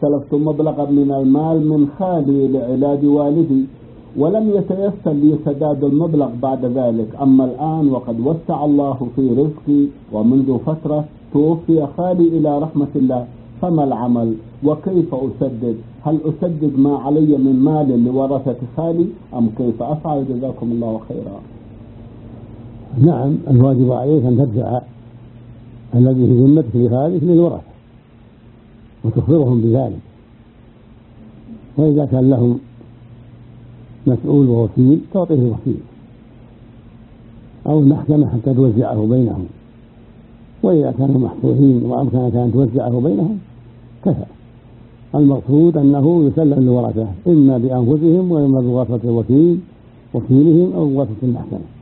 استلفت مبلغا من المال من خالي لعلاج والدي ولم يتيسر لي سداد المبلغ بعد ذلك، أما الآن وقد وسع الله في رزقي ومنذ فترة توفي خالي إلى رحمة الله، فما العمل وكيف أسدد؟ هل أسدد ما علي من مال لورثة خالي أم كيف أفعل؟ جزاكم الله خيرا. نعم، الواجب عليك أن تدفع الذي في ذمتك لخالك للورثة وتخبرهم بذلك، وإذا كان لهم مسؤول ووكيل تعطيه الوكيل أو المحكمة حتى توزعه بينهم، وإذا كانوا محفوظين وأمكنك أن توزعه بينهم كفى. المقصود أنه يسلم للورثة إما بأنفسهم وإما بواسطة وكيلهم أو بواسطة المحكمة.